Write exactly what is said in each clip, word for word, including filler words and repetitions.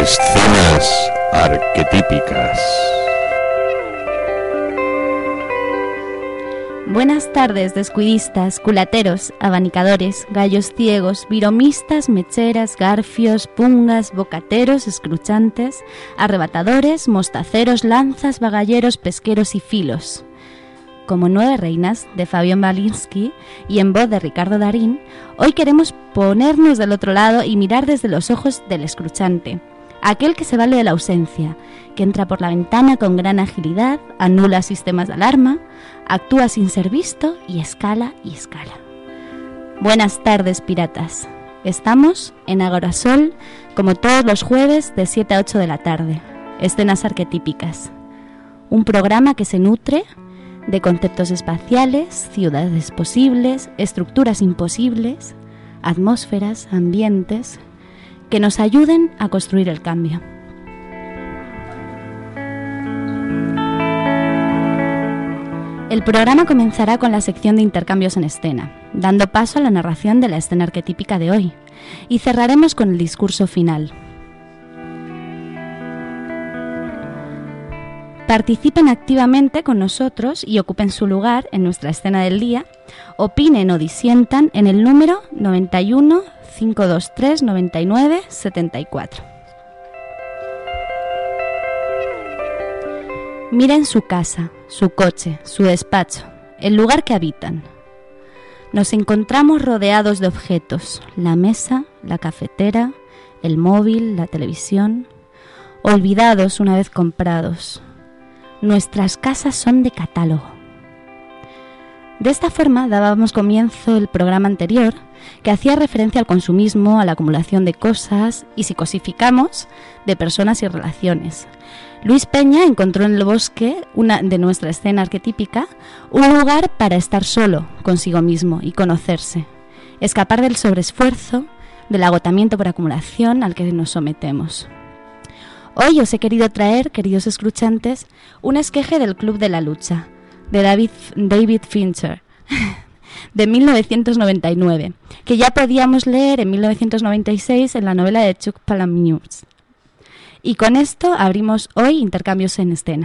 Escenas arquetípicas. Buenas tardes, descuidistas, culateros, abanicadores, gallos ciegos, viromistas, mecheras, garfios, pungas, bocateros, escruchantes, arrebatadores, mostaceros, lanzas, bagalleros, pesqueros y filos. Como Nueve Reinas, de Fabián Balinsky, y en voz de Ricardo Darín, hoy queremos ponernos del otro lado y mirar desde los ojos del escruchante, aquel que se vale de la ausencia, que entra por la ventana con gran agilidad, anula sistemas de alarma, actúa sin ser visto y escala y escala. Buenas tardes, piratas. Estamos en Agorasol, como todos los jueves de siete a ocho de la tarde. Escenas arquetípicas. Un programa que se nutre de conceptos espaciales, ciudades posibles, estructuras imposibles, atmósferas, ambientes, que nos ayuden a construir el cambio. El programa comenzará con la sección de intercambios en escena, dando paso a la narración de la escena arquetípica de hoy, y cerraremos con el discurso final. Participen activamente con nosotros y ocupen su lugar en nuestra escena del día, opinen o disientan en el número noventa y uno, cinco dos tres, noventa y nueve, setenta y cuatro. Miren su casa, su coche, su despacho, el lugar que habitan. Nos encontramos rodeados de objetos, la mesa, la cafetera, el móvil, la televisión, olvidados una vez comprados. Nuestras casas son de catálogo. De esta forma dábamos comienzo el programa anterior, que hacía referencia al consumismo, a la acumulación de cosas y, si cosificamos, de personas y relaciones. Luis Peña encontró en el bosque, una de nuestra escena arquetípica, un lugar para estar solo consigo mismo y conocerse, escapar del sobreesfuerzo, del agotamiento por acumulación al que nos sometemos. Hoy os he querido traer, queridos escuchantes, un esqueje del Club de la Lucha, de David, David Fincher, de mil novecientos noventa y nueve, que ya podíamos leer en mil novecientos noventa y seis en la novela de Chuck Palahniuk. Y con esto abrimos hoy intercambios en escena.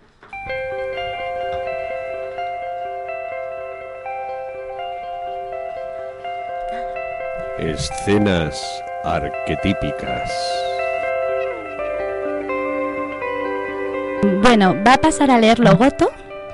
Escenas arquetípicas. Bueno, va a pasar a leerlo Goto.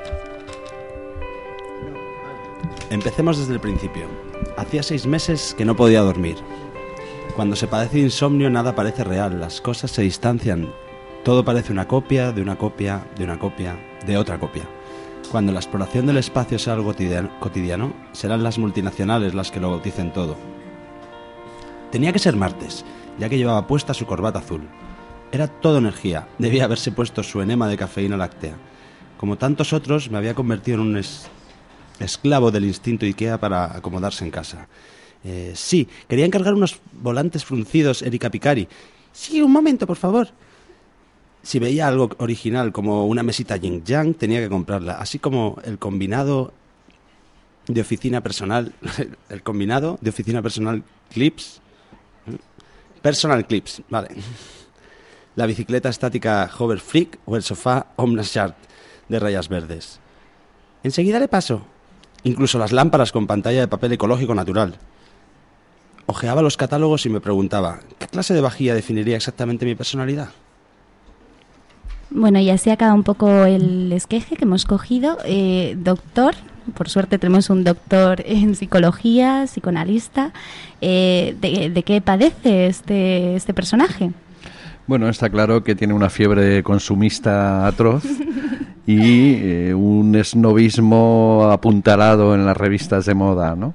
Empecemos desde el principio. Hacía seis meses que no podía dormir. Cuando se padece insomnio nada parece real, las cosas se distancian. Todo parece una copia, de una copia, de una copia, de otra copia. Cuando la exploración del espacio sea algo cotidiano, serán las multinacionales las que lo bauticen todo. Tenía que ser martes, ya que llevaba puesta su corbata azul. Era todo energía, debía haberse puesto su enema de cafeína láctea. Como tantos otros, me había convertido en un es- esclavo del instinto IKEA para acomodarse en casa. Eh, sí, quería encargar unos volantes fruncidos Erika Picari. Sí, un momento, por favor. Si veía algo original, como una mesita Yin Yang, tenía que comprarla. Así como el combinado de oficina personal, el combinado de oficina personal Clips. Personal Clips, vale. La bicicleta estática Hover Freak o el sofá Omnashart de rayas verdes. Enseguida le paso. Incluso las lámparas con pantalla de papel ecológico natural. Ojeaba los catálogos y me preguntaba, ¿qué clase de vajilla definiría exactamente mi personalidad? Bueno, y así acaba un poco el esqueje que hemos cogido. Eh, doctor, por suerte tenemos un doctor en psicología, psicoanalista. Eh, de, ¿De qué padece este, este personaje? Bueno, está claro que tiene una fiebre consumista atroz y eh, un esnobismo apuntalado en las revistas de moda, ¿no?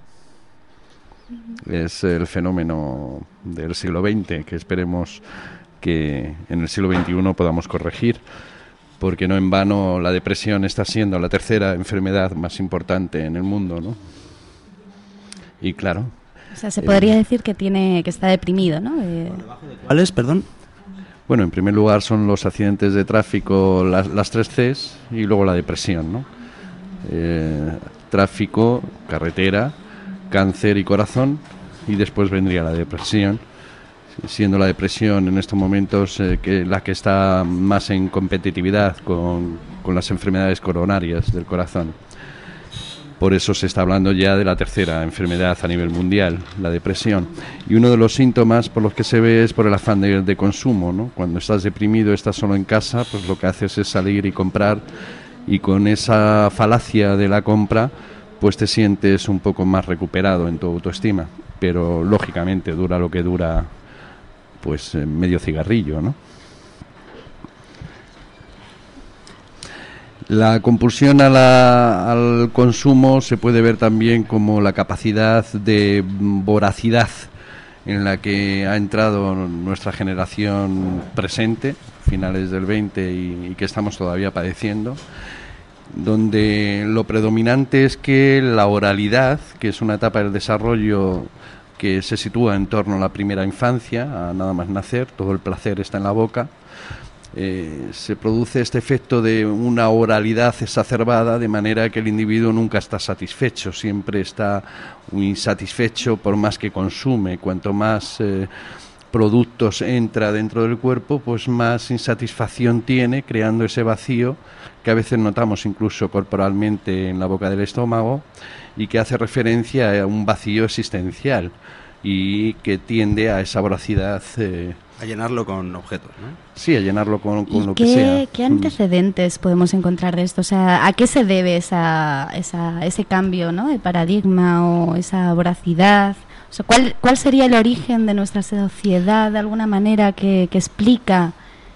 Es el fenómeno del siglo veinte que esperemos que en el siglo veintiuno podamos corregir, porque no en vano la depresión está siendo la tercera enfermedad más importante en el mundo, ¿no? Y claro... O sea, se podría eh, decir que tiene que está deprimido, ¿no? Eh... ¿Cuáles, perdón? Bueno, en primer lugar son los accidentes de tráfico, las, las tres Cs, y luego la depresión, ¿no? Eh, tráfico, carretera, cáncer y corazón, y después vendría la depresión, siendo la depresión en estos momentos eh, que la que está más en competitividad con, con las enfermedades coronarias del corazón. Por eso se está hablando ya de la tercera enfermedad a nivel mundial, la depresión. Y uno de los síntomas por los que se ve es por el afán de, de consumo, ¿no? Cuando estás deprimido, estás solo en casa, pues lo que haces es salir y comprar, y con esa falacia de la compra, pues te sientes un poco más recuperado en tu autoestima. Pero lógicamente dura lo que dura, pues medio cigarrillo, ¿no? La compulsión a la, al consumo se puede ver también como la capacidad de voracidad en la que ha entrado nuestra generación presente, finales del veinte, y, y que estamos todavía padeciendo, donde lo predominante es que la oralidad, que es una etapa del desarrollo que se sitúa en torno a la primera infancia, a nada más nacer, todo el placer está en la boca. Eh, se produce este efecto de una oralidad exacerbada, de manera que el individuo nunca está satisfecho, siempre está insatisfecho por más que consume. Cuanto más eh, productos entra dentro del cuerpo, pues más insatisfacción tiene, creando ese vacío que a veces notamos incluso corporalmente en la boca del estómago, y que hace referencia a un vacío existencial y que tiende a esa voracidad. Eh, A llenarlo con objetos, ¿no? Sí, a llenarlo con, con ¿Y lo qué, que sea. ¿Qué antecedentes podemos encontrar de esto? O sea, ¿a qué se debe esa, esa, ese cambio, ¿no?, de paradigma o esa voracidad? O sea, ¿cuál, ¿cuál sería el origen de nuestra sociedad, de alguna manera, que, que explica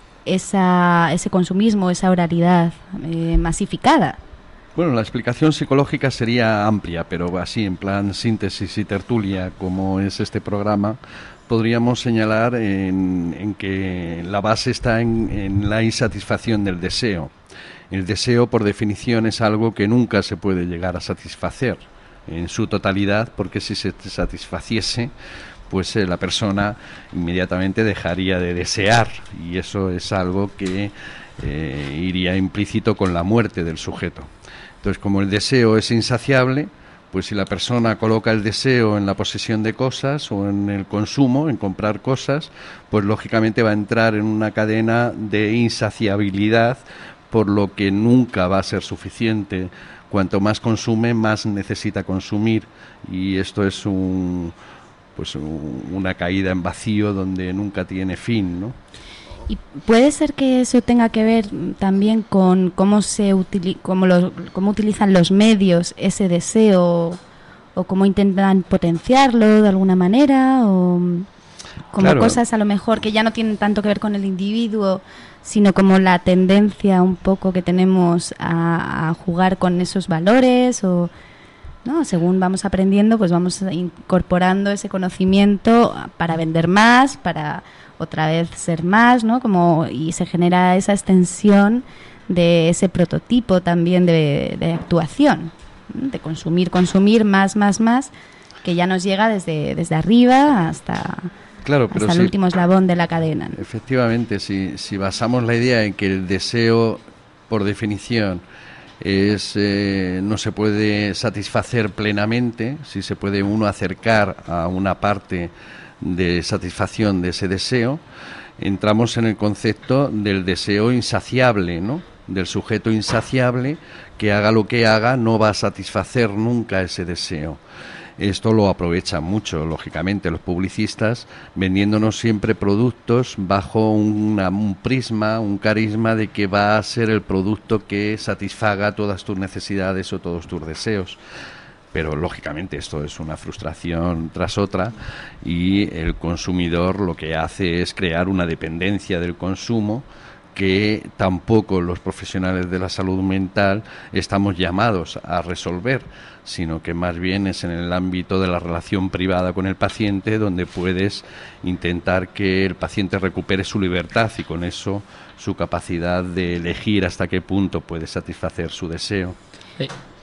esa, ese consumismo, esa oralidad eh, masificada? Bueno, la explicación psicológica sería amplia, pero así, en plan síntesis y tertulia, como es este programa, podríamos señalar en, en que la base está en, en la insatisfacción del deseo. El deseo, por definición, es algo que nunca se puede llegar a satisfacer en su totalidad, porque si se satisfaciese, pues eh, la persona inmediatamente dejaría de desear, y eso es algo que eh, iría implícito con la muerte del sujeto. Entonces, como el deseo es insaciable, pues si la persona coloca el deseo en la posesión de cosas o en el consumo, en comprar cosas, pues lógicamente va a entrar en una cadena de insaciabilidad, por lo que nunca va a ser suficiente. Cuanto más consume, más necesita consumir, y esto es un, pues un, una caída en vacío donde nunca tiene fin, ¿no? Y puede ser que eso tenga que ver también con cómo se utili- cómo, los, cómo utilizan los medios ese deseo, o cómo intentan potenciarlo de alguna manera, o como Claro. cosas a lo mejor que ya no tienen tanto que ver con el individuo, sino como la tendencia un poco que tenemos a, a jugar con esos valores, o ¿no? Según vamos aprendiendo, pues vamos incorporando ese conocimiento para vender más, para otra vez ser más, ¿no? Como, y se genera esa extensión de ese prototipo también de, de actuación, ¿no? De consumir, consumir, más, más, más, que ya nos llega desde, desde arriba hasta, Claro, pero hasta el sí, último eslabón de la cadena, ¿no? efectivamente, si, si basamos la idea en que el deseo, por definición, es eh, no se puede satisfacer plenamente, si se puede uno acercar a una parte de satisfacción de ese deseo, entramos en el concepto del deseo insaciable, ¿no? Del sujeto insaciable que haga lo que haga no va a satisfacer nunca ese deseo. Esto lo aprovechan mucho, lógicamente, los publicistas, vendiéndonos siempre productos bajo una, un prisma, un carisma de que va a ser el producto que satisfaga todas tus necesidades o todos tus deseos. Pero lógicamente esto es una frustración tras otra, y el consumidor lo que hace es crear una dependencia del consumo que tampoco los profesionales de la salud mental estamos llamados a resolver, sino que más bien es en el ámbito de la relación privada con el paciente donde puedes intentar que el paciente recupere su libertad y con eso su capacidad de elegir hasta qué punto puede satisfacer su deseo. Eh,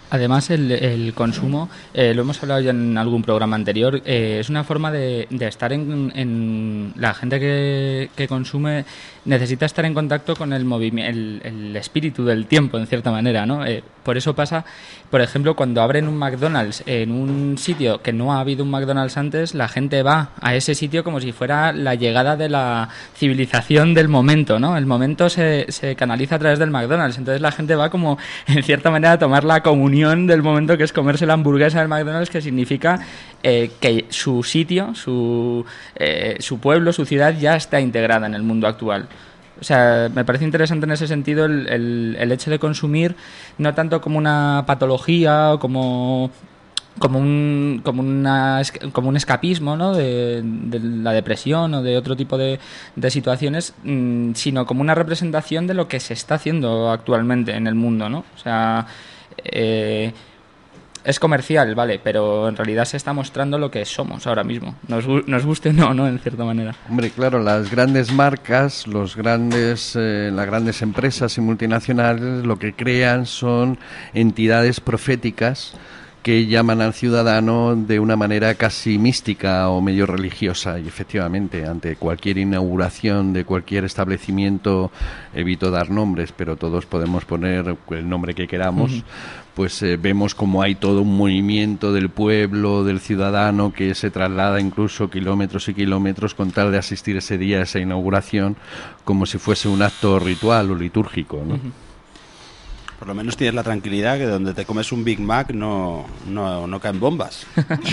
Además, el, el consumo, eh, lo hemos hablado ya en algún programa anterior, eh, es una forma de, de estar en, en... La gente que, que consume necesita estar en contacto con el movimiento, el, el espíritu del tiempo, en cierta manera, ¿no? Eh, por eso pasa, por ejemplo, cuando abren un McDonald's en un sitio que no ha habido un McDonald's antes, la gente va a ese sitio como si fuera la llegada de la civilización del momento, ¿no? El momento se, se canaliza a través del McDonald's, entonces la gente va como, en cierta manera, a tomar la comunión del momento, que es comerse la hamburguesa del McDonald's, que significa eh, que su sitio, su, eh, su pueblo, su ciudad ya está integrada en el mundo actual. O sea, me parece interesante en ese sentido el, el, el hecho de consumir no tanto como una patología o como como un como una como un escapismo, ¿no? de, de la depresión o de otro tipo de, de situaciones, mmm, sino como una representación de lo que se está haciendo actualmente en el mundo, ¿no? O sea, Eh, es comercial, vale, pero en realidad se está mostrando lo que somos ahora mismo, nos, nos guste o no, ¿no? En cierta manera. Hombre, claro, las grandes marcas, los grandes, eh, las grandes empresas y multinacionales lo que crean son entidades proféticas que llaman al ciudadano de una manera casi mística o medio religiosa, y efectivamente ante cualquier inauguración de cualquier establecimiento, evito dar nombres, pero todos podemos poner el nombre que queramos, uh-huh. pues eh, vemos como hay todo un movimiento del pueblo, del ciudadano, que se traslada incluso kilómetros y kilómetros con tal de asistir ese día a esa inauguración, como si fuese un acto ritual o litúrgico, ¿no? Uh-huh. Por lo menos tienes la tranquilidad que donde te comes un Big Mac no, no, no caen bombas.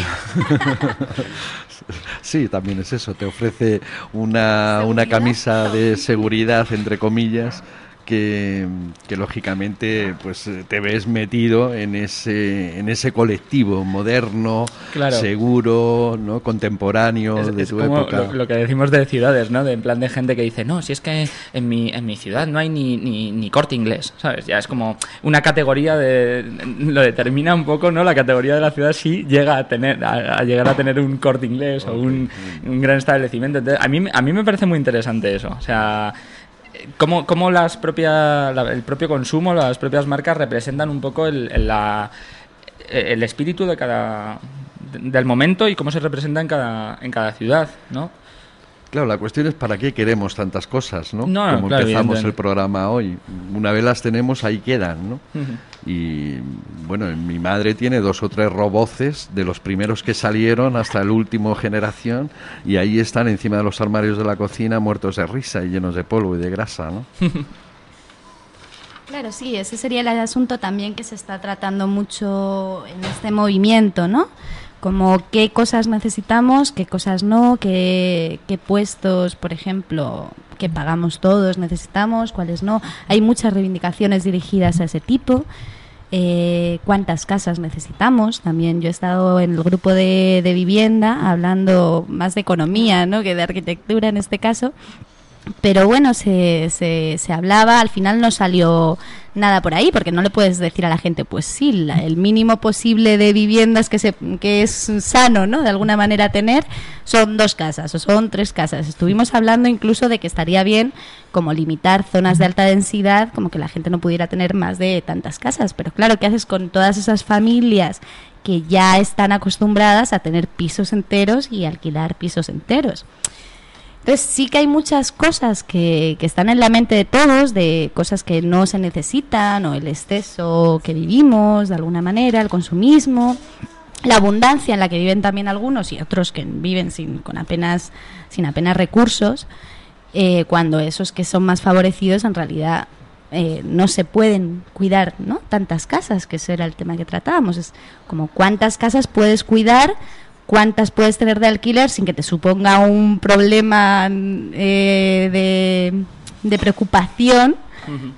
Sí, también es eso. Te ofrece una, una camisa de seguridad, entre comillas, que, que lógicamente pues te ves metido en ese en ese colectivo moderno, claro, seguro, ¿no? Contemporáneo, es, de es tu como época. Lo, lo que decimos de ciudades, ¿no? De en plan de gente que dice, no, si es que en mi en mi ciudad no hay ni, ni, ni Corte Inglés, ¿sabes? Ya es como una categoría de... Lo determina un poco, ¿no? La categoría de la ciudad sí llega a tener a, a llegar a tener un Corte Inglés, okay, o un, un gran establecimiento. Entonces, a mí, a mí me parece muy interesante eso. O sea... Cómo, cómo las propias, la, el propio consumo, las propias marcas representan un poco el, el, la, el espíritu de cada del momento y cómo se representa en cada, en cada ciudad, ¿no? Claro, la cuestión es para qué queremos tantas cosas, ¿no? No, Como claro, empezamos el programa hoy. Una vez las tenemos, ahí quedan, ¿no? Uh-huh. Y, bueno, mi madre tiene dos o tres roboces de los primeros que salieron hasta el último generación, y ahí están encima de los armarios de la cocina muertos de risa y llenos de polvo y de grasa, ¿no? Claro, sí, ese sería el asunto también que se está tratando mucho en este movimiento, ¿no? Como qué cosas necesitamos, qué cosas no, qué, qué puestos, por ejemplo, que pagamos todos necesitamos, cuáles no. Hay muchas reivindicaciones dirigidas a ese tipo. Eh, cuántas casas necesitamos. También yo he estado en el grupo de, de vivienda hablando más de economía, ¿no?, que de arquitectura en este caso. Pero bueno, se, se, se hablaba, al final no salió nada por ahí, porque no le puedes decir a la gente, pues sí, la, el mínimo posible de viviendas que, se, que es sano, ¿no?, de alguna manera tener, son dos casas o son tres casas. Estuvimos hablando incluso de que estaría bien como limitar zonas de alta densidad, como que la gente no pudiera tener más de tantas casas. Pero claro, ¿qué haces con todas esas familias que ya están acostumbradas a tener pisos enteros y alquilar pisos enteros? Entonces sí que hay muchas cosas que, que están en la mente de todos, de cosas que no se necesitan, o el exceso que vivimos de alguna manera, el consumismo, la abundancia en la que viven también algunos y otros que viven sin con apenas sin apenas recursos, eh, cuando esos que son más favorecidos en realidad eh, no se pueden cuidar, ¿no?, tantas casas, que ese era el tema que tratábamos. Es como cuántas casas puedes cuidar, cuántas puedes tener de alquiler sin que te suponga un problema eh, de, de preocupación. Uh-huh.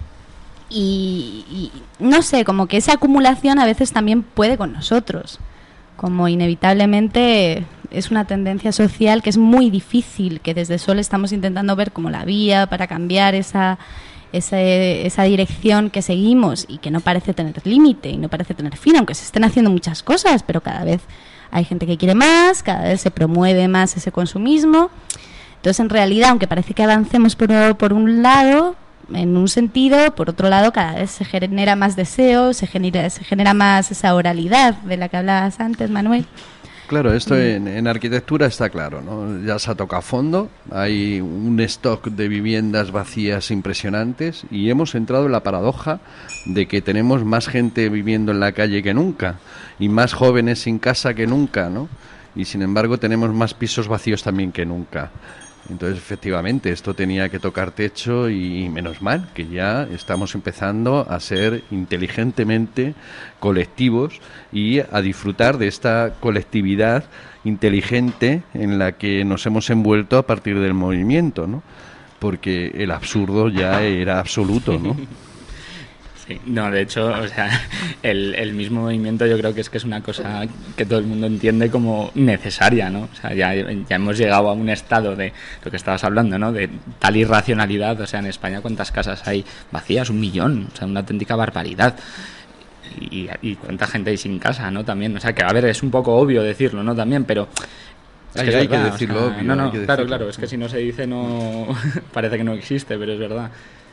y, y no sé, como que esa acumulación a veces también puede con nosotros, como inevitablemente es una tendencia social que es muy difícil, que desde Sol estamos intentando ver como la vía para cambiar esa, esa, esa dirección que seguimos y que no parece tener límite y no parece tener fin, aunque se estén haciendo muchas cosas, pero cada vez hay gente que quiere más, cada vez se promueve más ese consumismo. Entonces, en realidad, aunque parece que avancemos por, por un lado, en un sentido, por otro lado, cada vez se genera más deseo, se genera, se genera más esa oralidad de la que hablabas antes, Manuel. Claro, esto en, en arquitectura está claro, ¿no? Ya se ha tocado a fondo, hay un stock de viviendas vacías impresionantes y hemos entrado en la paradoja de que tenemos más gente viviendo en la calle que nunca y más jóvenes sin casa que nunca, ¿no? Y sin embargo tenemos más pisos vacíos también que nunca. Entonces, efectivamente, esto tenía que tocar techo y menos mal que ya estamos empezando a ser inteligentemente colectivos y a disfrutar de esta colectividad inteligente en la que nos hemos envuelto a partir del movimiento, ¿no? Porque el absurdo ya era absoluto, ¿no? Sí, no, de hecho, o sea, el, el mismo movimiento yo creo que es que es una cosa que todo el mundo entiende como necesaria, ¿no? O sea, ya, ya hemos llegado a un estado de lo que estabas hablando, ¿no? De tal irracionalidad, o sea, en España ¿cuántas casas hay vacías? Un millón, o sea, una auténtica barbaridad. Y, y cuánta gente hay sin casa, ¿no? También, o sea, que a ver, es un poco obvio decirlo, ¿no? También, pero... Es Ay, que es hay verdad, que decirlo o sea, obvio. No, no, hay que claro, decirlo. claro, es que si no se dice no... parece que no existe, pero es verdad.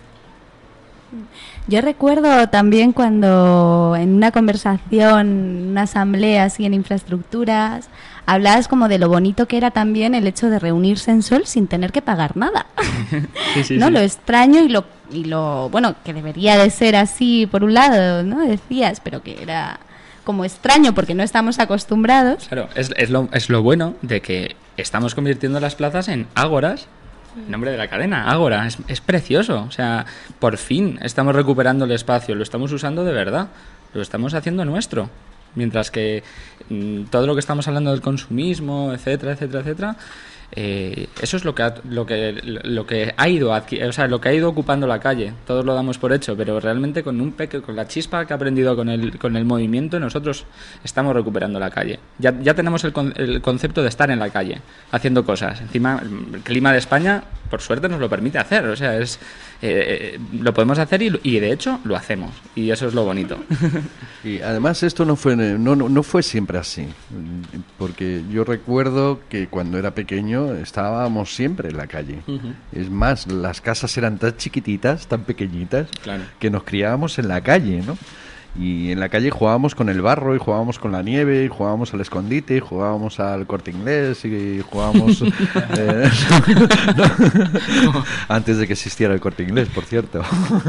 Yo recuerdo también cuando en una conversación, una asamblea así en infraestructuras, hablabas como de lo bonito que era también el hecho de reunirse en Sol sin tener que pagar nada. Sí, sí, ¿No? sí. Lo extraño y lo, y lo, bueno, que debería de ser así por un lado, ¿no? Decías, pero que era como extraño porque no estamos acostumbrados. Claro, es, es, lo, es lo bueno de que estamos convirtiendo las plazas en ágoras. El nombre de la cadena, Ágora, es, es precioso. O sea, por fin estamos recuperando el espacio, lo estamos usando de verdad, lo estamos haciendo nuestro. Mientras que mmm, todo lo que estamos hablando del consumismo, etcétera, etcétera, etcétera, eh, eso es lo que ha, lo que lo que ha ido adqui- o sea, lo que ha ido ocupando la calle. Todos lo damos por hecho, pero realmente con un peque, con la chispa que ha aprendido con el con el movimiento, nosotros estamos recuperando la calle. Ya ya tenemos el, con, el concepto de estar en la calle, haciendo cosas. Encima el clima de España, por suerte, nos lo permite hacer. O sea, es eh, lo podemos hacer y, y de hecho lo hacemos. Y eso es lo bonito. Y además esto no fue no, no, no fue siempre así, porque yo recuerdo que cuando era pequeño estábamos siempre en la calle. Uh-huh. Es más, las casas eran tan chiquititas, tan pequeñitas, Claro. que nos criábamos en la calle, ¿no? Y en la calle jugábamos con el barro y jugábamos con la nieve y jugábamos al escondite y jugábamos al Corte Inglés y jugábamos eh, no, antes de que existiera el Corte Inglés, por cierto.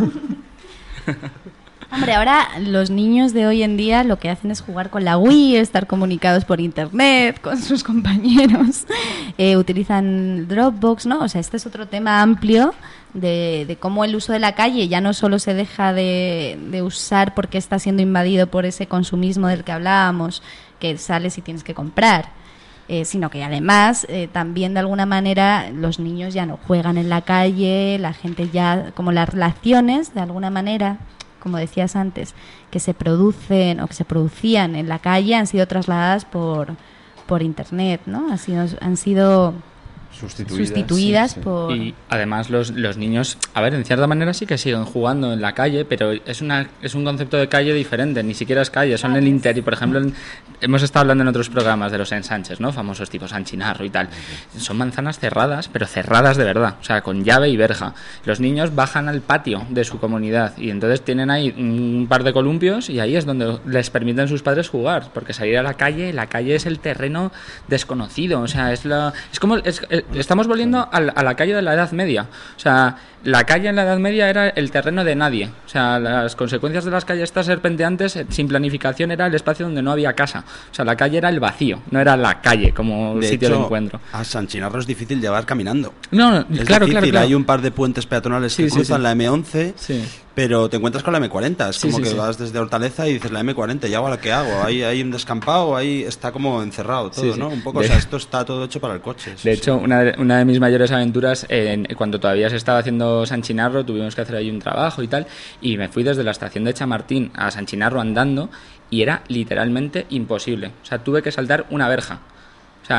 Hombre, ahora los niños de hoy en día lo que hacen es jugar con la Wii, estar comunicados por internet con sus compañeros, eh, utilizan Dropbox, ¿no? O sea, este es otro tema amplio de, de cómo el uso de la calle ya no solo se deja de, de usar porque está siendo invadido por ese consumismo del que hablábamos, que sales y tienes que comprar, eh, sino que además eh, también de alguna manera los niños ya no juegan en la calle, la gente ya, como las relaciones de alguna manera, como decías antes, que se producen o que se producían en la calle han sido trasladadas por, por internet, ¿no? Han sido, han sido Sustituidas, sustituidas sí, sí. por... Y además los, los niños, a ver, en cierta manera sí que siguen jugando en la calle, pero es una es un concepto de calle diferente, ni siquiera es calle, son en el interior. Por ejemplo, en- hemos estado hablando en otros programas de los ensanches, ¿no? Famosos tipo San Chinarro y tal. Son manzanas cerradas, pero cerradas de verdad, o sea, con llave y verja. Los niños bajan al patio de su comunidad y entonces tienen ahí un par de columpios y ahí es donde les permiten sus padres jugar, porque salir a la calle, la calle es el terreno desconocido, o sea, es la es como es, es- estamos volviendo a la, a la calle de la Edad Media. O sea, la calle en la Edad Media era el terreno de nadie. O sea, las consecuencias de las calles estas serpenteantes eh, sin planificación era el espacio donde no había casa. O sea, la calle era el vacío, no era la calle como De sitio hecho, de encuentro. a San Chinarro es difícil llevar caminando. No, no, Es claro, difícil, claro, claro. hay un par de puentes peatonales Sí, que sí, cruzan sí. la eme once, Sí. pero te encuentras con la eme cuarenta. Es Sí, como sí, que sí. vas desde Hortaleza y dices la eme cuarenta, ¿y ahora qué hago? Ahí hay un descampado, ahí está como encerrado todo, Sí, sí. ¿no? Un poco, De- o sea, esto está todo hecho para el coche. sí, De sí. hecho, una de, una de mis mayores aventuras, en- cuando todavía se estaba haciendo San Chinarro, tuvimos que hacer ahí un trabajo y tal, y me fui desde la estación de Chamartín a San Chinarro andando, y era literalmente imposible. O sea, tuve que saltar una verja. O sea,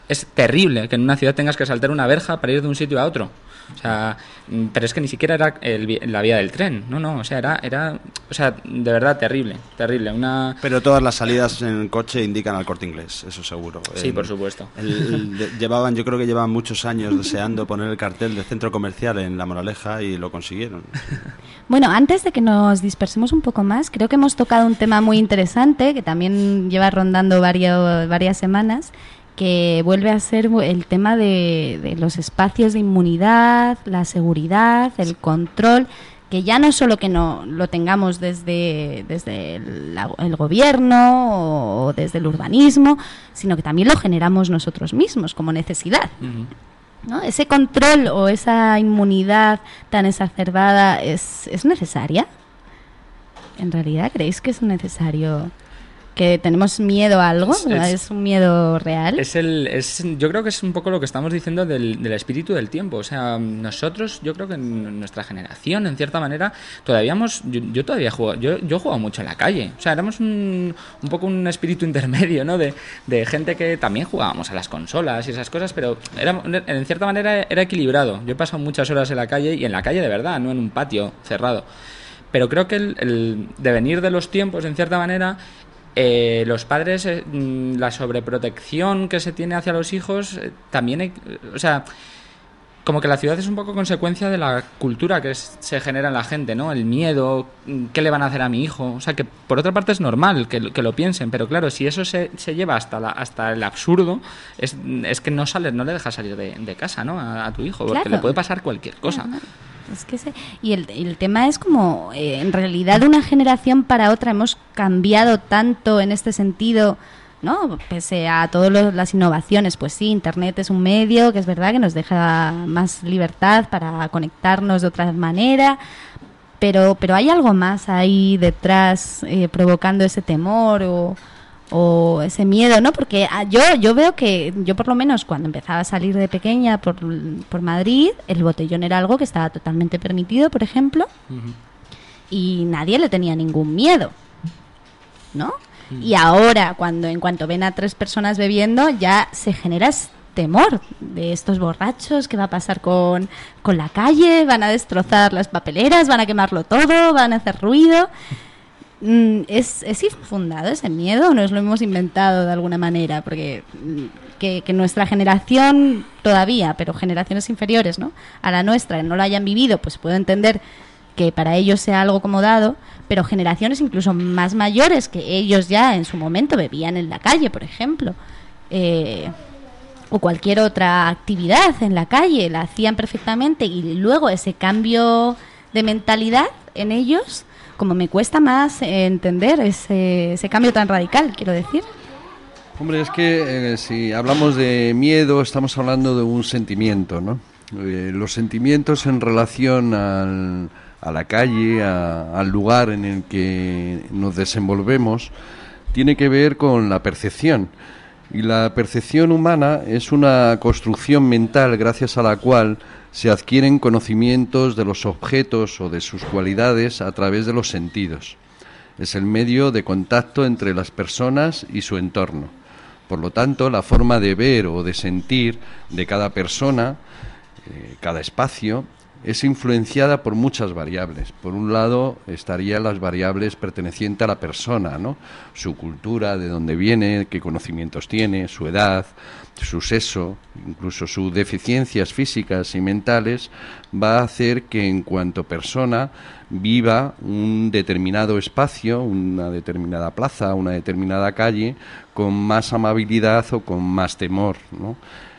es terrible que en una ciudad tengas que saltar una verja para ir de un sitio a otro. O sea, pero es que ni siquiera era el, la vía del tren, no, no, o sea, era, era, o sea, de verdad terrible, terrible, una... Pero todas las salidas en coche indican al Corte Inglés, eso seguro. Sí, el, por supuesto. El, el, de, llevaban, yo creo que llevaban muchos años deseando poner el cartel de centro comercial en La Moraleja y lo consiguieron. Bueno, antes de que nos dispersemos un poco más, creo que hemos tocado un tema muy interesante que también lleva rondando varios, varias semanas, que vuelve a ser el tema de, de los espacios de inmunidad, la seguridad, el control, que ya no solo que no lo tengamos desde, desde el, el gobierno o desde el urbanismo, sino que también lo generamos nosotros mismos como necesidad. Uh-huh. ¿No? ¿Ese control o esa inmunidad tan exacerbada es, es necesaria? ¿En realidad creéis que es necesario? ¿Que tenemos miedo a algo? Es, ¿Es un miedo real? Es el, es, yo creo que es un poco lo que estamos diciendo del, del espíritu del tiempo. O sea, nosotros, yo creo que en nuestra generación, en cierta manera, todavía hemos... Yo, yo todavía juego, yo, yo he jugado mucho en la calle. O sea, éramos un, un poco un espíritu intermedio, ¿no? De, de gente que también jugábamos a las consolas y esas cosas, pero era, en cierta manera era equilibrado. Yo he pasado muchas horas en la calle, y en la calle de verdad, no en un patio cerrado. Pero creo que el, el devenir de los tiempos, en cierta manera... Eh, los padres, eh, la sobreprotección que se tiene hacia los hijos, eh, también, hay, o sea, como que la ciudad es un poco consecuencia de la cultura que es, se genera en la gente, ¿no? El miedo, ¿qué le van a hacer a mi hijo? O sea, que por otra parte es normal que, que lo piensen, pero claro, si eso se, se lleva hasta la, hasta el absurdo, es, es que no sales, no le dejas salir de, de casa, ¿no? A, a tu hijo, porque claro, le puede pasar cualquier cosa. Claro. Es que se, y el, el tema es como, eh, en realidad de una generación para otra hemos cambiado tanto en este sentido, ¿no? Pese a todas las innovaciones, pues sí, Internet es un medio que es verdad que nos deja más libertad para conectarnos de otra manera, pero, pero hay algo más ahí detrás eh, provocando ese temor o... o ese miedo, ¿no? Porque yo yo veo que yo por lo menos cuando empezaba a salir de pequeña por, por Madrid, el botellón era algo que estaba totalmente permitido, por ejemplo, uh-huh. y nadie le tenía ningún miedo, ¿no? Uh-huh. Y ahora, cuando en cuanto ven a tres personas bebiendo, ya se genera temor de estos borrachos, ¿qué va a pasar con, con la calle? ¿Van a destrozar las papeleras? ¿Van a quemarlo todo? ¿Van a hacer ruido? ¿Es, ¿Es infundado ese miedo o nos lo hemos inventado de alguna manera? Porque que, que nuestra generación todavía, pero generaciones inferiores, ¿no?, a la nuestra, no lo hayan vivido, pues puedo entender que para ellos sea algo como dado, pero generaciones incluso más mayores que ellos ya en su momento bebían en la calle, por ejemplo, eh, o cualquier otra actividad en la calle, la hacían perfectamente, y luego ese cambio de mentalidad en ellos... como me cuesta más entender ese, ese cambio tan radical, quiero decir. Hombre, es que eh, si hablamos de miedo, estamos hablando de un sentimiento, ¿no? Eh, los sentimientos en relación al, a la calle, a, al lugar en el que nos desenvolvemos, tiene que ver con la percepción. Y la percepción humana es una construcción mental gracias a la cual se adquieren conocimientos de los objetos o de sus cualidades a través de los sentidos. Es el medio de contacto entre las personas y su entorno. Por lo tanto, la forma de ver o de sentir de cada persona, eh, cada espacio, es influenciada por muchas variables. Por un lado estarían las variables pertenecientes a la persona, ¿no? Su cultura, de dónde viene, qué conocimientos tiene, su edad, su sexo, incluso sus deficiencias físicas y mentales, va a hacer que en cuanto persona viva un determinado espacio, una determinada plaza, una determinada calle, con más amabilidad o con más temor, ¿no?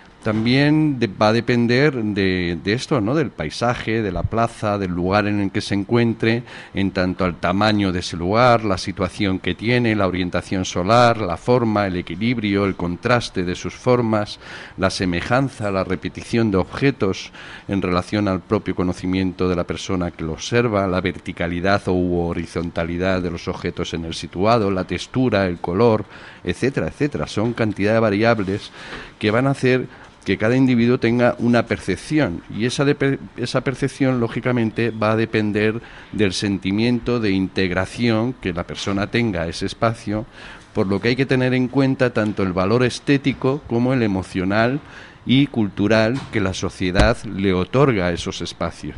También de, va a depender de, de esto, ¿no?, del paisaje, de la plaza, del lugar en el que se encuentre, en tanto al tamaño de ese lugar, la situación que tiene, la orientación solar, la forma, el equilibrio, el contraste de sus formas, la semejanza, la repetición de objetos en relación al propio conocimiento de la persona que lo observa, la verticalidad u horizontalidad de los objetos en el situado, la textura, el color, etcétera, etcétera. Son cantidad de variables que van a hacer que cada individuo tenga una percepción, y esa, de, esa percepción lógicamente va a depender del sentimiento de integración que la persona tenga a ese espacio, por lo que hay que tener en cuenta tanto el valor estético como el emocional y cultural que la sociedad le otorga a esos espacios.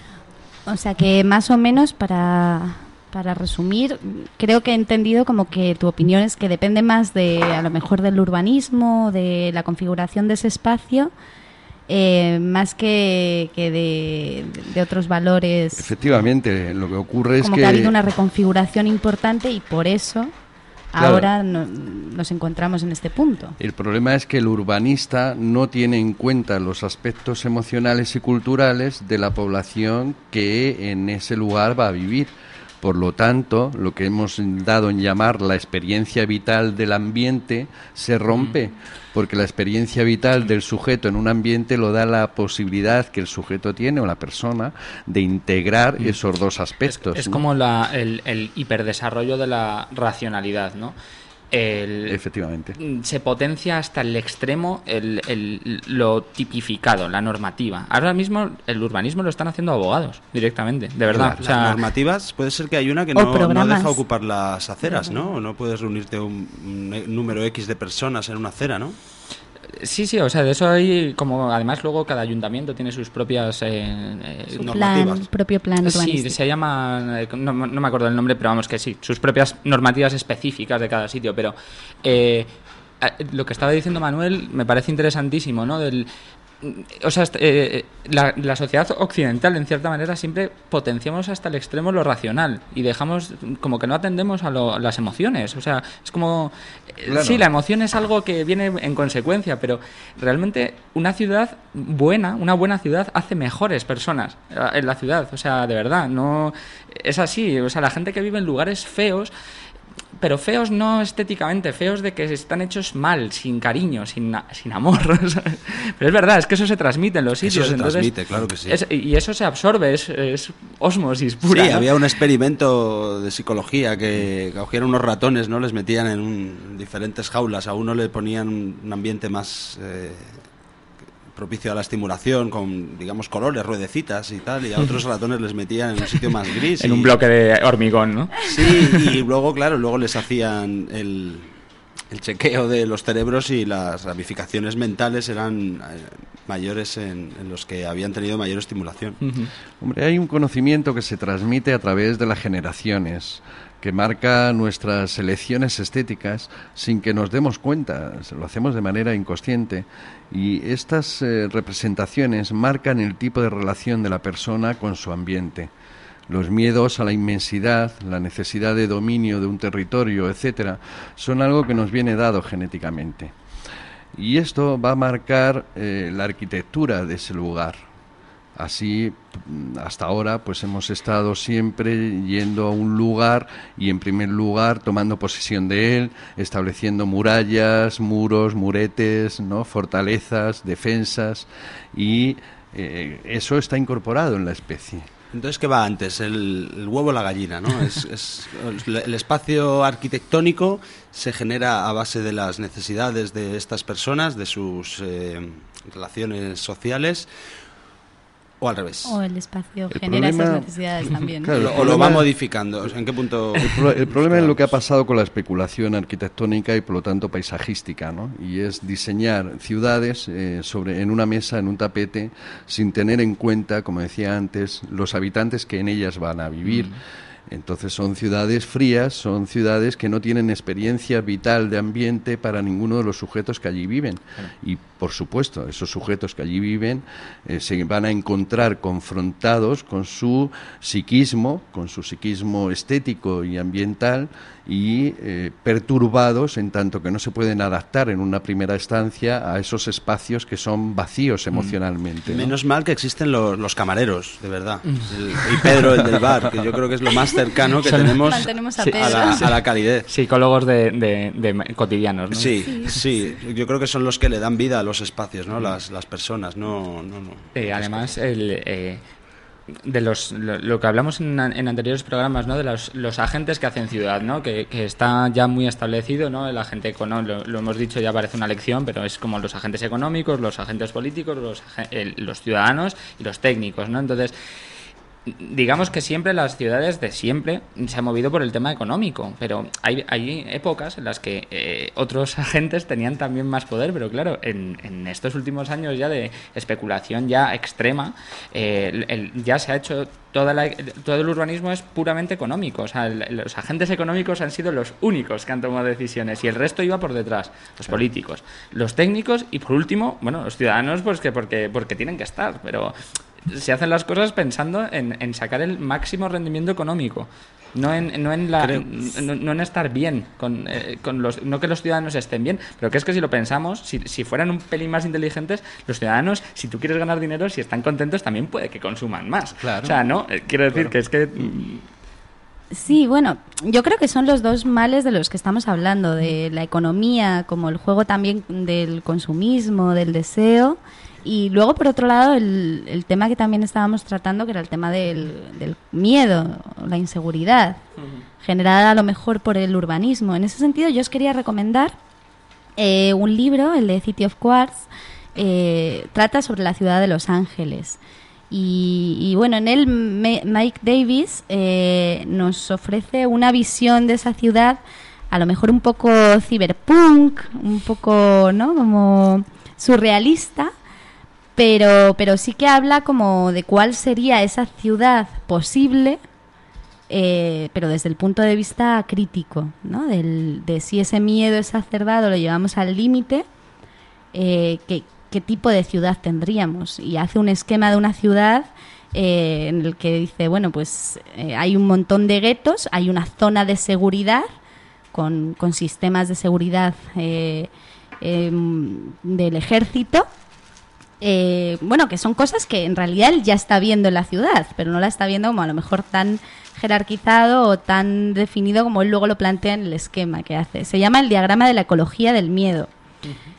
O sea que más o menos, para, para resumir, creo que he entendido como que tu opinión es que depende más de, a lo mejor, del urbanismo, de la configuración de ese espacio, eh, más que, que de, de otros valores. Efectivamente, lo que ocurre es como que... que ha habido una reconfiguración importante y por eso... Claro. Ahora no, nos encontramos en este punto. El problema es que el urbanista no tiene en cuenta los aspectos emocionales y culturales de la población que en ese lugar va a vivir. Por lo tanto, lo que hemos dado en llamar la experiencia vital del ambiente se rompe, porque la experiencia vital del sujeto en un ambiente lo da la posibilidad que el sujeto tiene, o la persona, de integrar esos dos aspectos. Es, es ¿no? como la, el, el hiperdesarrollo de la racionalidad, ¿no? El, Efectivamente. Se potencia hasta el extremo el, el, lo tipificado, la normativa. Ahora mismo el urbanismo lo están haciendo abogados directamente, de verdad. Las o sea, normativas, puede ser que hay una que o no, no programas. deja ocupar las aceras, ¿no? O no puedes reunirte un, un número X de personas en una acera, ¿no? Sí, sí, o sea, de eso hay como, además luego cada ayuntamiento tiene sus propias eh, eh, Su normativas. plan, propio plan urbanístico. Sí, se llama, eh, no, no me acuerdo el nombre, pero vamos que sí, sus propias normativas específicas de cada sitio, pero eh, lo que estaba diciendo Manuel me parece interesantísimo, ¿no? Del, o sea, eh, la, la sociedad occidental, en cierta manera, siempre potenciamos hasta el extremo lo racional y dejamos como que no atendemos a, lo, a las emociones. O sea, es como... Claro. Sí, la emoción es algo que viene en consecuencia, pero realmente una ciudad buena, una buena ciudad, hace mejores personas en la ciudad. O sea, de verdad, no es así. O sea, la gente que vive en lugares feos... Pero feos no estéticamente, feos de que están hechos mal, sin cariño, sin, sin amor. Pero es verdad, es que eso se transmite en los sitios. Eso se entonces, transmite, claro que sí. Es, y eso se absorbe, es, es osmosis pura. Sí, ¿no? había un experimento de psicología que cogieron unos ratones, ¿no? Les metían en un, diferentes jaulas. A uno le ponían un ambiente más eh, propicio a la estimulación, con, digamos, colores, ruedecitas y tal, y a otros ratones les metían en un sitio más gris. En y... un bloque de hormigón, ¿no? Sí, y luego, claro, luego les hacían el, el chequeo de los cerebros y las ramificaciones mentales eran eh, mayores en, en los que habían tenido mayor estimulación. Uh-huh. Hombre, hay un conocimiento que se transmite a través de las generaciones, que marca nuestras elecciones estéticas sin que nos demos cuenta, lo hacemos de manera inconsciente, y estas eh, representaciones marcan el tipo de relación de la persona con su ambiente. Los miedos a la inmensidad, la necesidad de dominio de un territorio, etcétera, son algo que nos viene dado genéticamente. Y esto va a marcar eh, la arquitectura de ese lugar. Así, hasta ahora, pues hemos estado siempre yendo a un lugar y, en primer lugar, tomando posesión de él, estableciendo murallas, muros, muretes, ¿no? Fortalezas, defensas, y eh, eso está incorporado en la especie. Entonces, ¿qué va antes? El, el huevo o la gallina, ¿no? Es, es, el espacio arquitectónico se genera a base de las necesidades de estas personas, de sus eh, relaciones sociales, o al revés. O el espacio El genera problema- esas necesidades también. Claro, el o lo problema- va modificando. ¿En qué punto? El, pro- el problema es lo que ha pasado con la especulación arquitectónica y, por lo tanto, paisajística, ¿no? Y es diseñar ciudades eh, sobre en una mesa, en un tapete, sin tener en cuenta, como decía antes, los habitantes que en ellas van a vivir. Entonces son ciudades frías, son ciudades que no tienen experiencia vital de ambiente para ninguno de los sujetos que allí viven. Y, por supuesto, esos sujetos que allí viven eh, se van a encontrar confrontados con su psiquismo, con su psiquismo estético y ambiental, y eh, perturbados en tanto que no se pueden adaptar en una primera estancia a esos espacios que son vacíos emocionalmente, ¿no? Menos mal que existen los, los camareros, de verdad. El, y Pedro, el del bar, que yo creo que es lo más cercano que Son- tenemos Mantenemos a Sí, Pedro. a la, a la calidez. Psicólogos de, de, de cotidianos, ¿no? Sí, sí, yo creo que son los que le dan vida a los espacios, ¿no? Las, las personas, no, no, no. Eh, además, el, eh, de los, lo, lo que hablamos en, en anteriores programas, ¿no? De los, los agentes que hacen ciudad, ¿no? Que, que está ya muy establecido, ¿no? El agente econó- lo, lo hemos dicho, ya parece una lección, pero es como los agentes económicos, los agentes políticos, los, agen- el- los ciudadanos y los técnicos, ¿no? Entonces, digamos que siempre las ciudades de siempre se han movido por el tema económico, pero hay, hay épocas en las que eh, otros agentes tenían también más poder, pero claro, en, en estos últimos años ya de especulación ya extrema, eh, el, el, ya se ha hecho toda la, todo el urbanismo es puramente económico, o sea, el, los agentes económicos han sido los únicos que han tomado decisiones y el resto iba por detrás, los políticos, los técnicos y por último, bueno, los ciudadanos, pues que porque, porque tienen que estar, pero se hacen las cosas pensando en, en sacar el máximo rendimiento económico, no en, no en la no, no en estar bien con, eh, con los, no que los ciudadanos estén bien, pero que es que si lo pensamos, si, si fueran un pelín más inteligentes, los ciudadanos, si tú quieres ganar dinero, si están contentos, también puede que consuman más. Claro. O sea, no, eh, quiero decir claro. que es que Sí, bueno, yo creo que son los dos males de los que estamos hablando, de la economía, como el juego también del consumismo, del deseo. Y luego, por otro lado, el, el tema que también estábamos tratando, que era el tema del, del miedo, la inseguridad, uh-huh. generada a lo mejor por el urbanismo. En ese sentido, yo os quería recomendar eh, un libro, el de City of Quartz, eh, trata sobre la ciudad de Los Ángeles. Y, y bueno, en él Mike Davis eh, nos ofrece una visión de esa ciudad, a lo mejor un poco cyberpunk, un poco, ¿no?, como surrealista, pero pero sí que habla como de cuál sería esa ciudad posible, eh, pero desde el punto de vista crítico, ¿no?, Del, de si ese miedo exacerbado lo llevamos al límite, eh, que qué tipo de ciudad tendríamos, y hace un esquema de una ciudad eh, en el que dice, bueno, pues eh, hay un montón de guetos, hay una zona de seguridad con, con sistemas de seguridad eh, eh, del ejército, eh, bueno, que son cosas que en realidad él ya está viendo en la ciudad, pero no la está viendo como a lo mejor tan jerarquizado o tan definido como él luego lo plantea en el esquema que hace. Se llama el diagrama de la ecología del miedo. Uh-huh.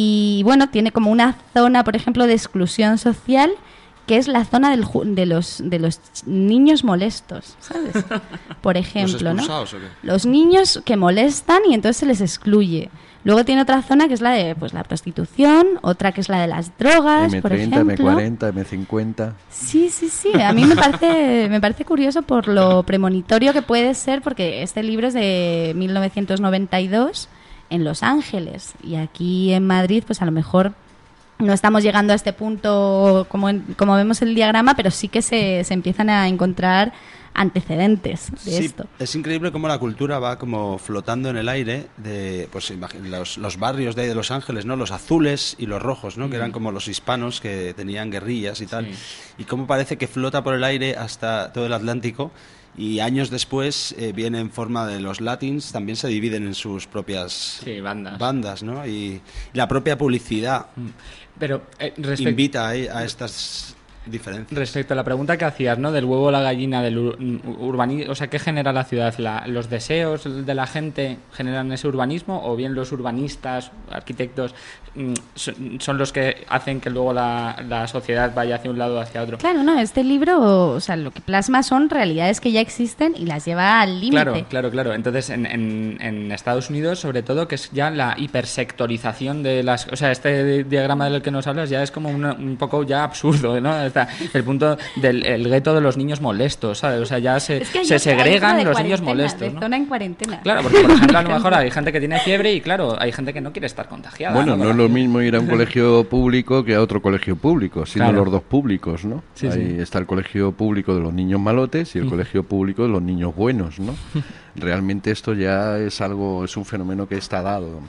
Y bueno, tiene como una zona, por ejemplo, de exclusión social, que es la zona del ju- de los de los niños molestos, ¿sabes? Por ejemplo, ¿Los ¿no? expulsados o qué? Los niños que molestan y entonces se les excluye. Luego tiene otra zona que es la de pues la prostitución, otra que es la de las drogas, eme por treinta, ejemplo. eme cuarenta, eme cincuenta. Sí, sí, sí. A mí me parece me parece curioso por lo premonitorio que puede ser, porque este libro es de mil novecientos noventa y dos en Los Ángeles, y aquí en Madrid pues a lo mejor no estamos llegando a este punto como, en, como vemos el diagrama, pero sí que se, se empiezan a encontrar antecedentes de sí, esto. Es increíble cómo la cultura va como flotando en el aire de pues los, los barrios de ahí de Los Ángeles, ¿no? Los azules y los rojos, ¿no? Mm. Que eran como los hispanos que tenían guerrillas y tal. Sí. Y cómo parece que flota por el aire hasta todo el Atlántico. Y años después eh, viene en forma de los latins, también se dividen en sus propias sí, bandas. bandas, ¿no? Y, y la propia publicidad Pero, eh, respect... invita a, a estas diferencias. Respecto a la pregunta que hacías, ¿no?, del huevo o la gallina, del ur- urbanismo, o sea, ¿qué genera la ciudad? La, ¿Los deseos de la gente generan ese urbanismo, o bien los urbanistas, arquitectos, mmm, son, son los que hacen que luego la, la sociedad vaya hacia un lado o hacia otro? Claro, no, este libro, o sea, lo que plasma son realidades que ya existen y las lleva al límite. Claro, claro, claro. Entonces, en, en, en Estados Unidos, sobre todo, que es ya la hipersectorización de las... O sea, este diagrama del que nos hablas ya es como una, un poco ya absurdo, ¿no? Está el punto del el gueto de los niños molestos, ¿sabes? O sea, ya se, es que se segregan los niños de molestos, ¿no? zona en cuarentena. Claro, porque por ejemplo, a lo mejor hay gente que tiene fiebre y claro, hay gente que no quiere estar contagiada. Bueno, no, no es lo mismo ir a un colegio público que a otro colegio público, sino Claro. los dos públicos, ¿no? Sí, Ahí sí. está el colegio público de los niños malotes y el colegio público de los niños buenos, ¿no? Realmente esto ya es algo, es un fenómeno que está dado.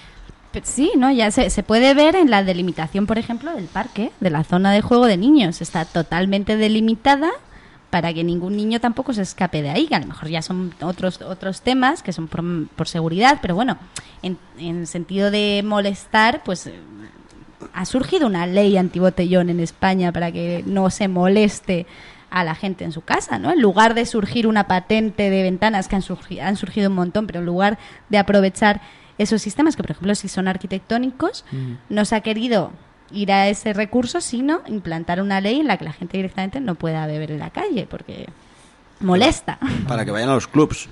Sí, ¿no? Ya se, se puede ver en la delimitación, por ejemplo, del parque, de la zona de juego de niños. Está totalmente delimitada para que ningún niño tampoco se escape de ahí, que a lo mejor ya son otros otros temas que son por, por seguridad, pero bueno, en, en sentido de molestar, pues eh, ha surgido una ley antibotellón en España para que no se moleste a la gente en su casa, ¿no? En lugar de surgir una patente de ventanas, que han, surgi- han surgido un montón, pero en lugar de aprovechar esos sistemas, que por ejemplo si son arquitectónicos, mm. no se ha querido ir a ese recurso, sino implantar una ley en la que la gente directamente no pueda beber en la calle, porque molesta. Para que vayan a los clubs.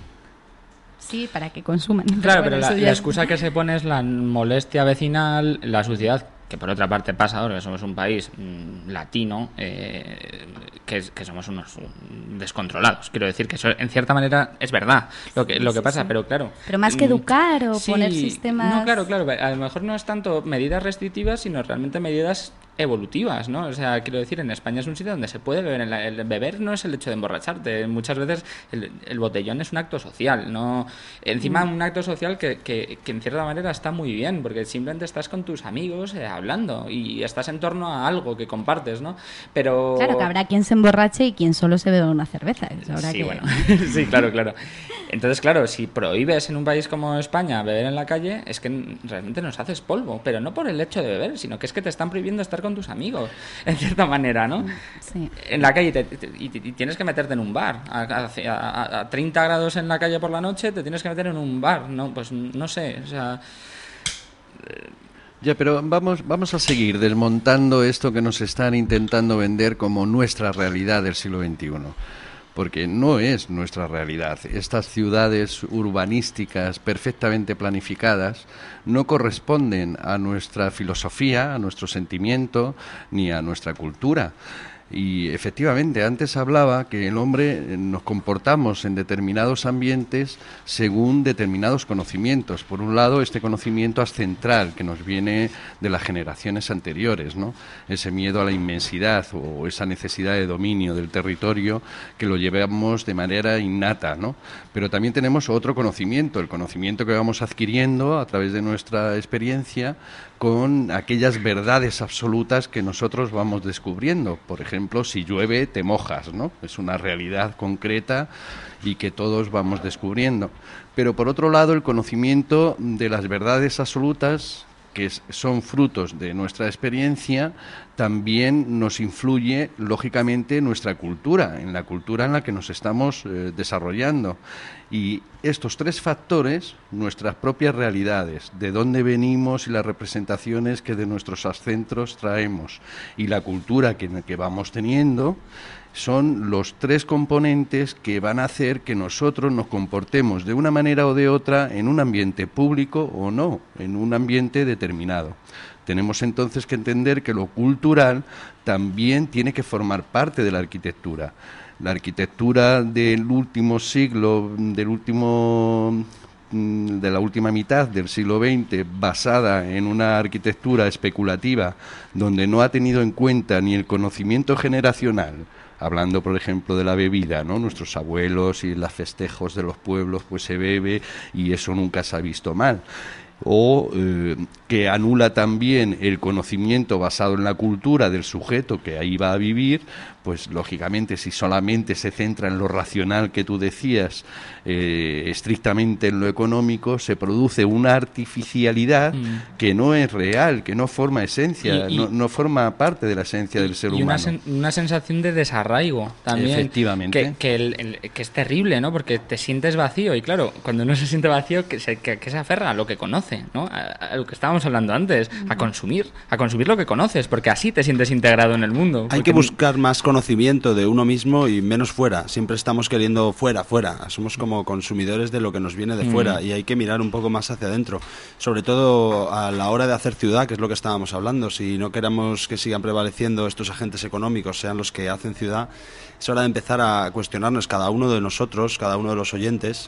Sí, para que consuman. Claro, pero bueno, la, eso ya la es- excusa que se pone es la molestia vecinal, la suciedad, que por otra parte pasa ahora que somos un país mmm, latino, eh, que, que somos unos descontrolados. Quiero decir que eso en cierta manera es verdad lo que, lo que pasa, sí, sí. pero claro... Pero más que educar o sí, poner sistemas... No, claro, claro. A lo mejor no es tanto medidas restrictivas, sino realmente medidas evolutivas, ¿no? O sea, quiero decir, en España es un sitio donde se puede beber. El beber no es el hecho de emborracharte. Muchas veces el, el botellón es un acto social, ¿no? Encima mm. un acto social que, que, que en cierta manera está muy bien, porque simplemente estás con tus amigos eh, hablando y estás en torno a algo que compartes, ¿no? Pero... Claro, que habrá quien se emborrache y quien solo se bebe una cerveza. Sí, que... bueno. Sí, claro, claro. Entonces, claro, si prohíbes en un país como España beber en la calle, es que realmente nos haces polvo, pero no por el hecho de beber, sino que es que te están prohibiendo estar con tus amigos, en cierta manera, ¿no? Sí. En la calle te, te, y, y tienes que meterte en un bar. A, a, a treinta grados en la calle por la noche te tienes que meter en un bar, ¿no? Pues no sé, o sea... Ya, pero vamos, vamos a seguir desmontando esto que nos están intentando vender como nuestra realidad del siglo veintiuno. Porque no es nuestra realidad. Estas ciudades urbanísticas perfectamente planificadas no corresponden a nuestra filosofía, a nuestro sentimiento, ni a nuestra cultura. Y efectivamente, antes hablaba que el hombre nos comportamos en determinados ambientes según determinados conocimientos. Por un lado, este conocimiento ancestral que nos viene de las generaciones anteriores, ¿no? Ese miedo a la inmensidad o esa necesidad de dominio del territorio que lo llevamos de manera innata, ¿no? Pero también tenemos otro conocimiento, el conocimiento que vamos adquiriendo a través de nuestra experiencia con aquellas verdades absolutas que nosotros vamos descubriendo. Por ejemplo, si llueve, te mojas, ¿no? Es una realidad concreta y que todos vamos descubriendo. Pero por otro lado, el conocimiento de las verdades absolutas, que son frutos de nuestra experiencia, también nos influye, lógicamente, nuestra cultura, en la cultura en la que nos estamos eh, desarrollando. Y estos tres factores, nuestras propias realidades, de dónde venimos y las representaciones que de nuestros ancestros traemos, y la cultura que, que vamos teniendo, son los tres componentes que van a hacer que nosotros nos comportemos de una manera o de otra en un ambiente público o no, en un ambiente determinado. Tenemos entonces que entender que lo cultural también tiene que formar parte de la arquitectura. La arquitectura del último siglo, del último, de la última mitad del siglo veinte, basada en una arquitectura especulativa, donde no ha tenido en cuenta ni el conocimiento generacional, hablando, por ejemplo, de la bebida, ¿no? Nuestros abuelos y los festejos de los pueblos, pues se bebe y eso nunca se ha visto mal. O eh, que anula también el conocimiento basado en la cultura del sujeto que ahí va a vivir, pues lógicamente si solamente se centra en lo racional que tú decías, eh, estrictamente en lo económico, se produce una artificialidad mm. que no es real, que no forma esencia, y, y, no, no forma parte de la esencia y, del ser y humano. Una, sen, una sensación de desarraigo también. Efectivamente. Que, que, el, el, que es terrible, ¿no? Porque te sientes vacío y claro, cuando uno se siente vacío, que se, que, que se aferra a lo que conoce, ¿no? A, a lo que estábamos hablando antes, a consumir, a consumir lo que conoces, porque así te sientes integrado en el mundo. Hay que buscar más conocimiento de uno mismo y menos fuera. Siempre estamos queriendo fuera, fuera. Somos como consumidores de lo que nos viene de mm. fuera y hay que mirar un poco más hacia adentro. Sobre todo a la hora de hacer ciudad, que es lo que estábamos hablando. Si no queremos que sigan prevaleciendo estos agentes económicos, sean los que hacen ciudad, es hora de empezar a cuestionarnos cada uno de nosotros, cada uno de los oyentes,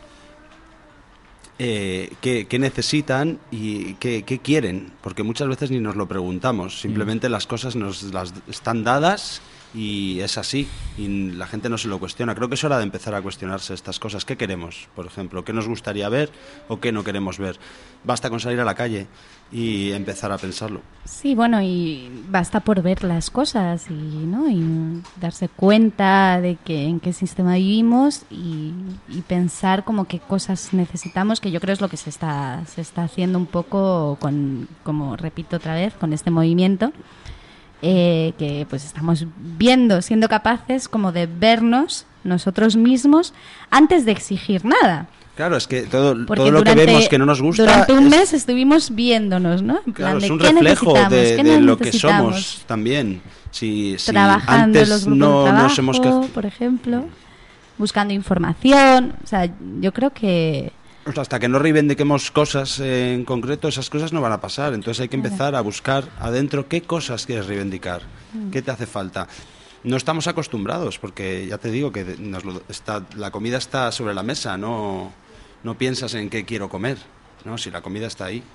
Eh, qué, qué necesitan y qué, qué quieren, porque muchas veces ni nos lo preguntamos, simplemente mm. las cosas nos las están dadas y es así, y la gente no se lo cuestiona. Creo que es hora de empezar a cuestionarse estas cosas. ¿Qué queremos, por ejemplo? ¿Qué nos gustaría ver o qué no queremos ver? Basta con salir a la calle y empezar a pensarlo. Sí, bueno, y basta por ver las cosas y, ¿no? y darse cuenta de que en qué sistema vivimos y, y pensar como qué cosas necesitamos, que yo creo es lo que se está se está haciendo un poco con, como repito otra vez, con este movimiento. Eh, que pues estamos viendo, siendo capaces como de vernos nosotros mismos antes de exigir nada. Claro, es que todo, todo lo durante, que vemos que no nos gusta... Durante un es, mes estuvimos viéndonos, ¿no? En claro, plan de es un qué reflejo de, ¿qué de lo que somos también. Si, si Trabajando antes en los grupos no de trabajo, nos hemos que... por ejemplo, buscando información. O sea, yo creo que... O sea, hasta que no reivindiquemos cosas eh, en concreto, esas cosas no van a pasar. Entonces hay que empezar a buscar adentro qué cosas quieres reivindicar, qué te hace falta. No estamos acostumbrados, porque ya te digo que nos lo, está, la comida está sobre la mesa, no, no piensas en qué quiero comer, ¿no? Si la comida está ahí.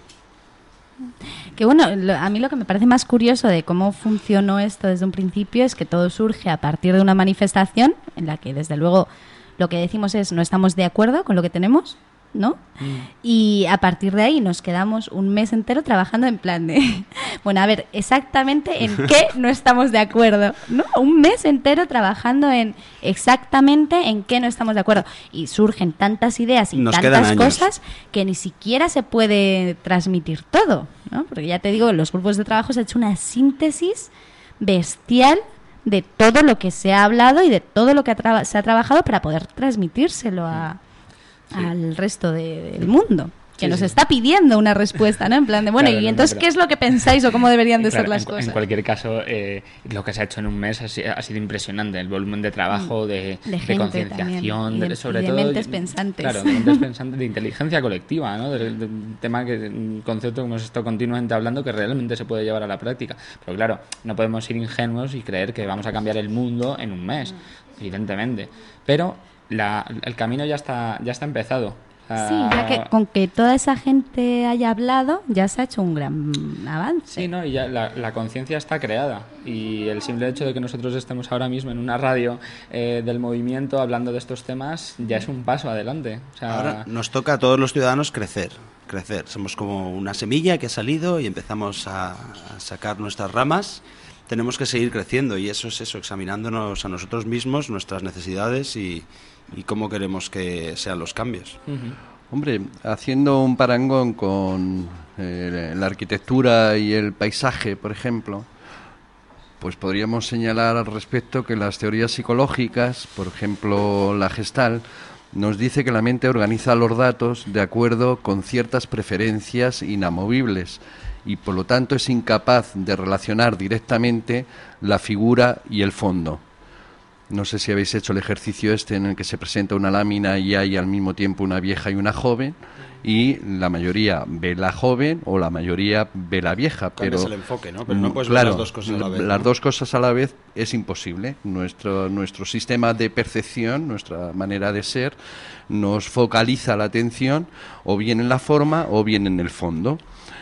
Que bueno, lo, a mí lo que me parece más curioso de cómo funcionó esto desde un principio es que todo surge a partir de una manifestación en la que desde luego lo que decimos es no estamos de acuerdo con lo que tenemos, ¿no? Mm. Y a partir de ahí nos quedamos un mes entero trabajando en plan de, bueno, a ver, exactamente en qué no estamos de acuerdo, ¿no? Un mes entero trabajando en exactamente en qué no estamos de acuerdo. Y surgen tantas ideas y nos tantas cosas que ni siquiera se puede transmitir todo, ¿no? Porque ya te digo, en los grupos de trabajo se ha hecho una síntesis bestial de todo lo que se ha hablado y de todo lo que ha tra- se ha trabajado para poder transmitírselo a... Sí. al resto de, del mundo, que sí, nos sí. está pidiendo una respuesta, ¿no? En plan de, bueno, claro, ¿y entonces no, qué es lo que pensáis o cómo deberían de claro, ser las en, cosas? En cualquier caso, eh, lo que se ha hecho en un mes ha, ha sido impresionante, el volumen de trabajo, de, de, de concienciación, de, de, sobre y de todo... mentes pensantes. Claro, de mentes pensantes, de inteligencia colectiva, ¿no? De, de un tema que, un concepto que hemos estado continuamente hablando que realmente se puede llevar a la práctica. Pero claro, no podemos ser ingenuos y creer que vamos a cambiar el mundo en un mes, mm. evidentemente. Pero la, el camino ya está, ya está empezado. Sí, ya que con que toda esa gente haya hablado, ya se ha hecho un gran avance. Sí, ¿no? Y ya la, la conciencia está creada. Y el simple hecho de que nosotros estemos ahora mismo en una radio eh, del movimiento hablando de estos temas ya es un paso adelante. O sea... Ahora nos toca a todos los ciudadanos crecer, crecer. Somos como una semilla que ha salido y empezamos a, a sacar nuestras ramas. Tenemos que seguir creciendo y eso es eso, examinándonos a nosotros mismos, nuestras necesidades y... y cómo queremos que sean los cambios. Uh-huh. Hombre, haciendo un parangón con eh, la arquitectura y el paisaje, por ejemplo, pues podríamos señalar al respecto que las teorías psicológicas, por ejemplo la Gestalt, nos dice que la mente organiza los datos de acuerdo con ciertas preferencias inamovibles y por lo tanto es incapaz de relacionar directamente la figura y el fondo. No sé si habéis hecho el ejercicio este en el que se presenta una lámina y hay al mismo tiempo una vieja y una joven y la mayoría ve la joven o la mayoría ve la vieja. Pero es el enfoque, ¿no? Pero no puedes claro, ver las dos cosas a la vez. Las ¿no? dos cosas a la vez es imposible. Nuestro, nuestro sistema de percepción, nuestra manera de ser, nos focaliza la atención o bien en la forma o bien en el fondo.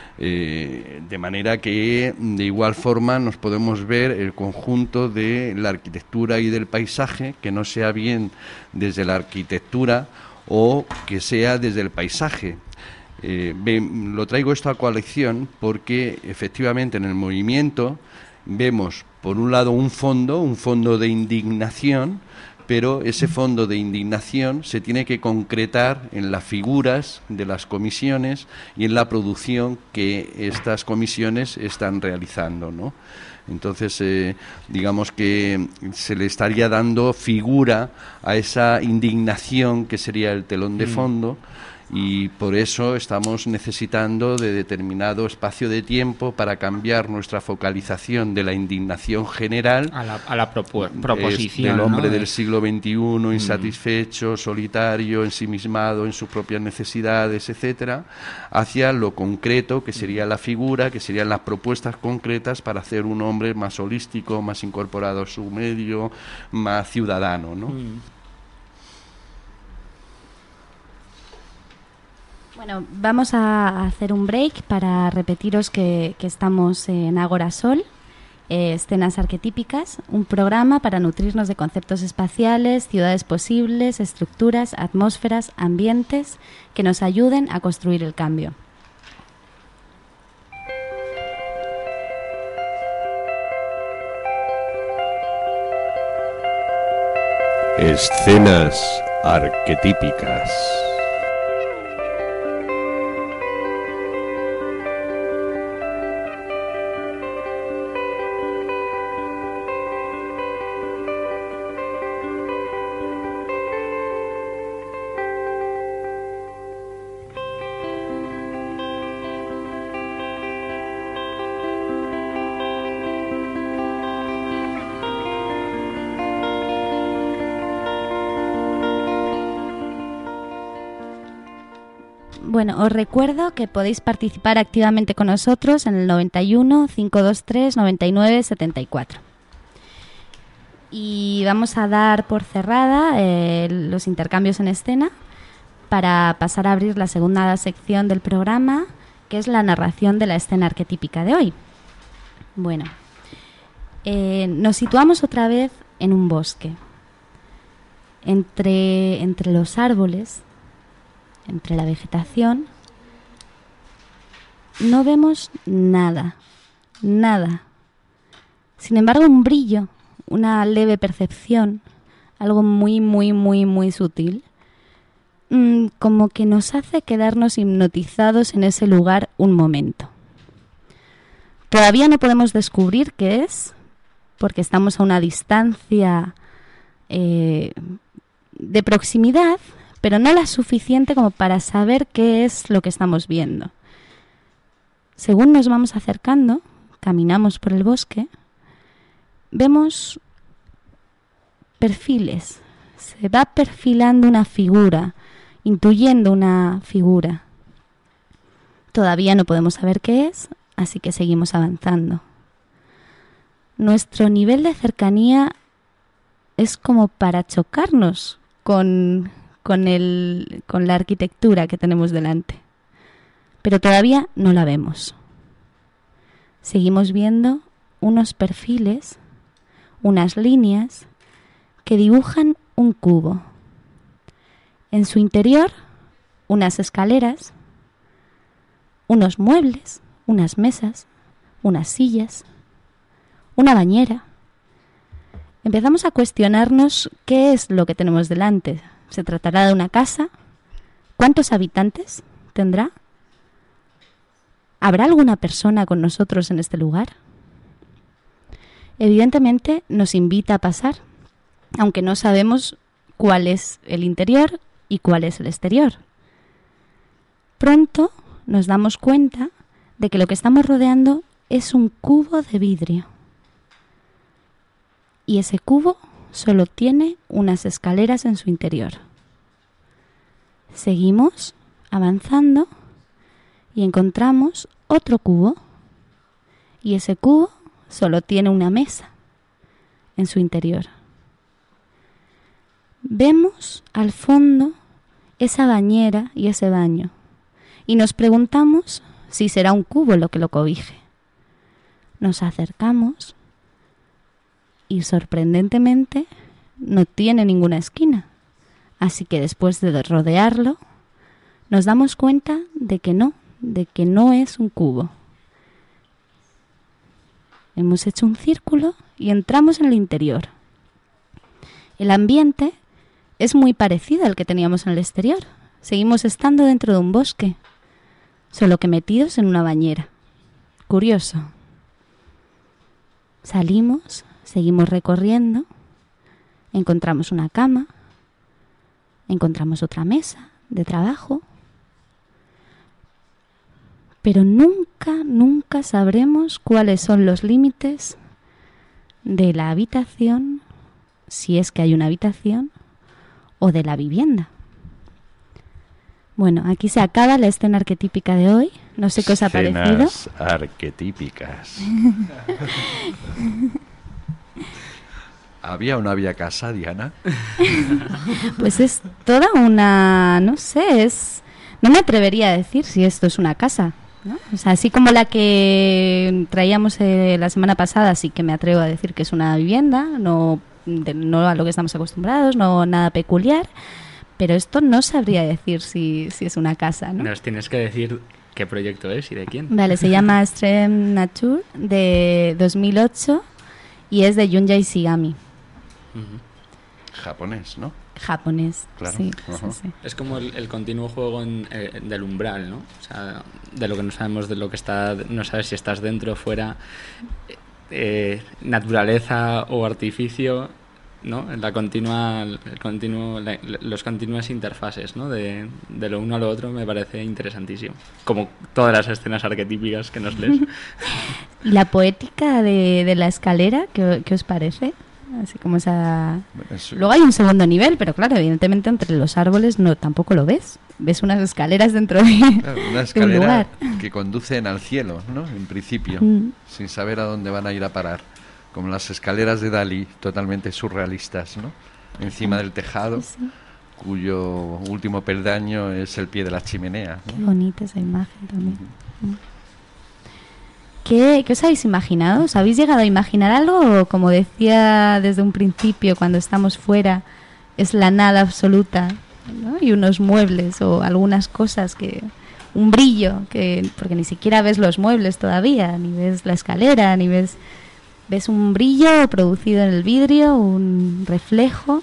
Eh, de manera que de igual forma nos podemos ver el conjunto de la arquitectura y del paisaje, que no sea bien desde la arquitectura o que sea desde el paisaje. Eh, ve, lo traigo esto a colección porque efectivamente en el movimiento vemos por un lado un fondo, un fondo de indignación, pero ese fondo de indignación se tiene que concretar en las figuras de las comisiones y en la producción que estas comisiones están realizando, ¿no? Entonces, eh, digamos que se le estaría dando figura a esa indignación que sería el telón de fondo, y por eso estamos necesitando de determinado espacio de tiempo para cambiar nuestra focalización de la indignación general a la, a la propu- proposición del hombre, ¿no? del siglo veintiuno, insatisfecho, solitario, ensimismado en sus propias necesidades, etcétera, hacia lo concreto, que sería la figura, que serían las propuestas concretas para hacer un hombre más holístico, más incorporado a su medio, más ciudadano, ¿no? Mm. Bueno, vamos a hacer un break para repetiros que, que estamos en Agora Sol, eh, Escenas Arquetípicas, un programa para nutrirnos de conceptos espaciales, ciudades posibles, estructuras, atmósferas, ambientes que nos ayuden a construir el cambio. Escenas arquetípicas. Bueno, os recuerdo que podéis participar activamente con nosotros en el noventa y uno, cinco dos tres, noventa y nueve, setenta y cuatro. Y vamos a dar por cerrada eh, los intercambios en escena para pasar a abrir la segunda sección del programa, que es la narración de la escena arquetípica de hoy. Bueno, eh, nos situamos otra vez en un bosque. Entre, entre los árboles, entre la vegetación, no vemos nada, nada. Sin embargo, un brillo, una leve percepción, algo muy, muy, muy, muy sutil, mmm, como que nos hace quedarnos hipnotizados en ese lugar un momento. Todavía no podemos descubrir qué es, porque estamos a una distancia eh, de proximidad, pero no la suficiente como para saber qué es lo que estamos viendo. Según nos vamos acercando, caminamos por el bosque, vemos perfiles. Se va perfilando una figura, intuyendo una figura. Todavía no podemos saber qué es, así que seguimos avanzando. Nuestro nivel de cercanía es como para chocarnos con, con, el, con la arquitectura que tenemos delante. Pero todavía no la vemos. Seguimos viendo unos perfiles, unas líneas que dibujan un cubo. En su interior, unas escaleras, unos muebles, unas mesas, unas sillas, una bañera. Empezamos a cuestionarnos qué es lo que tenemos delante. ¿Se tratará de una casa? ¿Cuántos habitantes tendrá? ¿Habrá alguna persona con nosotros en este lugar? Evidentemente nos invita a pasar, aunque no sabemos cuál es el interior y cuál es el exterior. Pronto nos damos cuenta de que lo que estamos rodeando es un cubo de vidrio. Y ese cubo solo tiene unas escaleras en su interior. Seguimos avanzando y encontramos otro cubo. Y ese cubo solo tiene una mesa en su interior. Vemos al fondo esa bañera y ese baño. Y nos preguntamos si será un cubo lo que lo cobije. Nos acercamos y sorprendentemente no tiene ninguna esquina. Así que después de rodearlo, nos damos cuenta de que no, de que no es un cubo. Hemos hecho un círculo y entramos en el interior. El ambiente es muy parecido al que teníamos en el exterior. Seguimos estando dentro de un bosque, solo que metidos en una bañera. Curioso. Salimos, seguimos recorriendo, encontramos una cama, encontramos otra mesa de trabajo, pero nunca, nunca sabremos cuáles son los límites de la habitación, si es que hay una habitación, o de la vivienda. Bueno, aquí se acaba la escena arquetípica de hoy. No sé qué os ha parecido. Escenas arquetípicas. ¿Había o no había casa, Diana? Pues es toda una... no sé, es... no me atrevería a decir si esto es una casa, ¿no? O sea, así como la que traíamos eh, la semana pasada, sí que me atrevo a decir que es una vivienda, no, de, no a lo que estamos acostumbrados, no nada peculiar, pero esto no sabría decir si, si es una casa, ¿no? Nos tienes que decir qué proyecto es y de quién. Vale, se llama Extreme Nature, de dos mil ocho, y es de Junja Ishigami. Uh-huh. Japonés, ¿no? Japonés, Claro. sí, Uh-huh. sí, sí. Es como el, el continuo juego en, eh, del umbral, ¿no? O sea, de lo que no sabemos, de lo que está, no sabes si estás dentro o fuera, eh, naturaleza o artificio, ¿no? La continua, el continuo, la, los continuas interfaces, ¿no? De, de lo uno a lo otro me parece interesantísimo. Como todas las escenas arquetípicas que nos lees. ¿Y la poética de, de la escalera, qué, qué os parece? Así como esa... Bueno, eso- Luego hay un segundo nivel, pero claro, evidentemente entre los árboles no tampoco lo ves. Ves unas escaleras dentro de, Claro, una de un escalera lugar. que conducen al cielo, ¿no? En principio, Mm. sin saber a dónde van a ir a parar. Como las escaleras de Dalí, totalmente surrealistas, ¿no? Encima del tejado, Sí, sí. cuyo último peldaño es el pie de la chimenea, Qué ¿no? bonita esa imagen también. Mm. ¿Qué, ¿Qué os habéis imaginado? ¿Os habéis llegado a imaginar algo? O, como decía desde un principio, cuando estamos fuera, es la nada absoluta, ¿no? Y unos muebles o algunas cosas que... Un brillo, que porque ni siquiera ves los muebles todavía, ni ves la escalera, ni ves... Ves un brillo producido en el vidrio, un reflejo.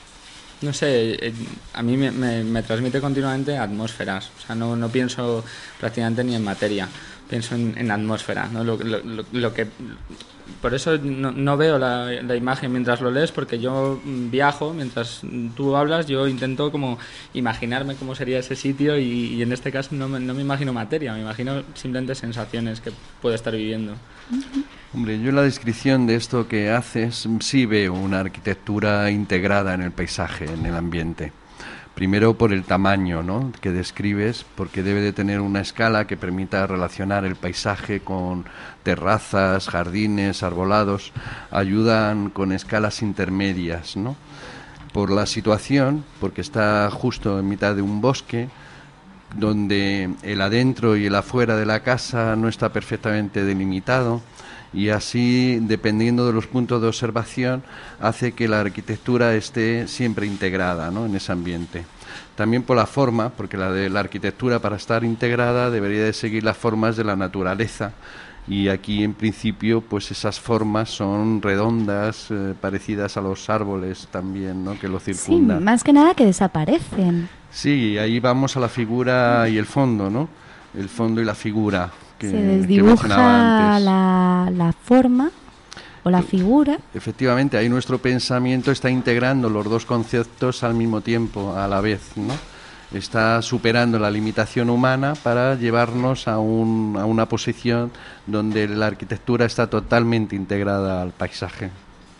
No sé, eh, a mí me, me- me transmite continuamente atmósferas. O sea, no, no pienso prácticamente ni en materia, pienso en, en atmósfera, ¿no? Lo, lo- lo- lo que, por eso no, no veo la, la imagen mientras lo lees, porque yo mm, viajo, mientras tú hablas, yo intento como imaginarme cómo sería ese sitio y, y en este caso no me, no me imagino materia, me imagino simplemente sensaciones que puedo estar viviendo. Hombre, yo en la descripción de esto que haces sí veo una arquitectura integrada en el paisaje, en el ambiente. Primero por el tamaño, ¿no?, que describes, porque debe de tener una escala que permita relacionar el paisaje con terrazas, jardines, arbolados, ayudan con escalas intermedias, ¿no? Por la situación, porque está justo en mitad de un bosque, donde el adentro y el afuera de la casa no está perfectamente delimitado, y así, dependiendo de los puntos de observación, hace que la arquitectura esté siempre integrada, ¿no?, en ese ambiente. También por la forma, porque la de la arquitectura, para estar integrada, debería de seguir las formas de la naturaleza, y aquí en principio pues esas formas son redondas, eh, parecidas a los árboles también, ¿no?, que lo Sí, circundan. más que nada que desaparecen. Sí, ahí vamos a la figura y el fondo, ¿no? El fondo y la figura que, Se que desdibuja mencionaba antes. la, la forma o la figura. Efectivamente, ahí nuestro pensamiento está integrando los dos conceptos al mismo tiempo, a la vez, ¿no? Está superando la limitación humana para llevarnos a, un, a una posición donde la arquitectura está totalmente integrada al paisaje.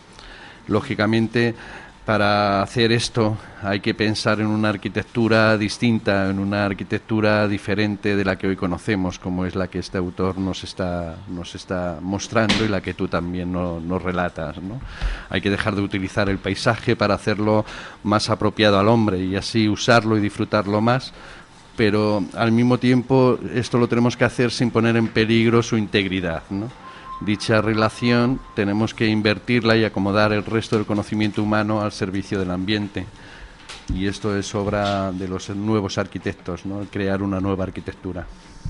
Lógicamente, para hacer esto hay que pensar en una arquitectura distinta, en una arquitectura diferente de la que hoy conocemos, como es la que este autor nos está, nos está mostrando y la que tú también no, nos relatas, ¿no? Hay que dejar de utilizar el paisaje para hacerlo más apropiado al hombre y así usarlo y disfrutarlo más, pero al mismo tiempo esto lo tenemos que hacer sin poner en peligro su integridad, ¿no? Dicha relación tenemos que invertirla y acomodar el resto del conocimiento humano al servicio del ambiente. Y esto es obra de los nuevos arquitectos, ¿no?, crear una nueva arquitectura.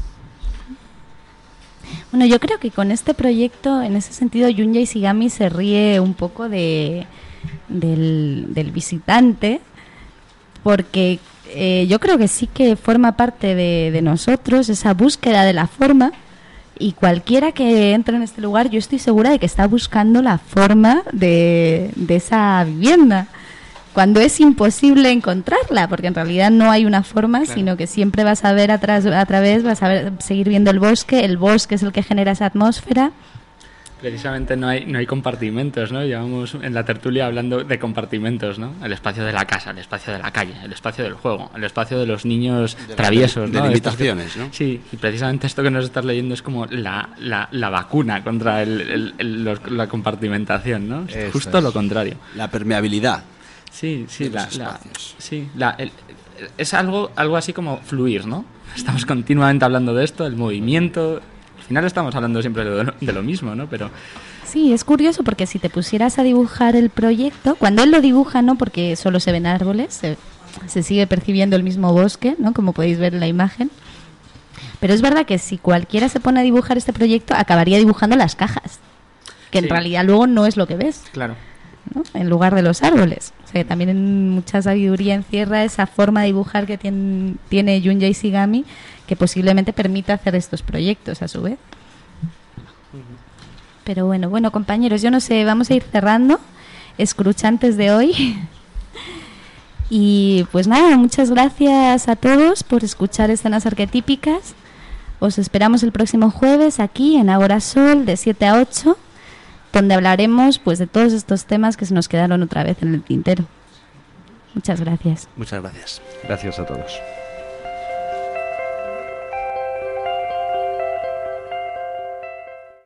Bueno, yo creo que con este proyecto, en ese sentido, Junya Ishigami se ríe un poco de, del, del visitante, porque eh, yo creo que sí que forma parte de, de nosotros esa búsqueda de la forma. Y cualquiera que entre en este lugar, yo estoy segura de que está buscando la forma de, de esa vivienda, cuando es imposible encontrarla, porque en realidad no hay una forma, Claro. sino que siempre vas a ver atrás, a través, vas a ver, seguir viendo el bosque, el bosque es el que genera esa atmósfera. Precisamente no hay, no hay compartimentos, ¿no? Llevamos en la tertulia hablando de compartimentos, ¿no? El espacio de la casa, el espacio de la calle, el espacio del juego, el espacio de los niños De la- traviesos, de ¿no? limitaciones, Estos que- ¿no? Sí, y precisamente esto que nos estás leyendo es como la, la, la vacuna contra el, el- el- los- la compartimentación, ¿no? Es Eso justo es. lo contrario. La permeabilidad. Sí, sí, de la, los la- espacios. sí, la- el- es algo, algo así como fluir, ¿no? Estamos continuamente hablando de esto, el movimiento. Al final estamos hablando siempre de lo, de lo mismo, ¿no? Pero Sí, es curioso porque si te pusieras a dibujar el proyecto, cuando él lo dibuja, no porque solo se ven árboles, se, se sigue percibiendo el mismo bosque, ¿no?, como podéis ver en la imagen. Pero es verdad que si cualquiera se pone a dibujar este proyecto, acabaría dibujando las cajas, que Sí. en realidad luego no es lo que ves, claro. ¿no?, en lugar de los árboles. O sea, que también en mucha sabiduría encierra esa forma de dibujar que tiene, tiene Junya Ishigami, que posiblemente permita hacer estos proyectos a su vez. Pero bueno, bueno, compañeros, yo no sé, vamos a ir cerrando, escruchantes de hoy. Y pues nada, muchas gracias a todos por escuchar Escenas Arquetípicas. Os esperamos el próximo jueves aquí en Agora Sol de siete a ocho. donde hablaremos pues de todos estos temas que se nos quedaron otra vez en el tintero. Muchas gracias. Muchas gracias. Gracias a todos.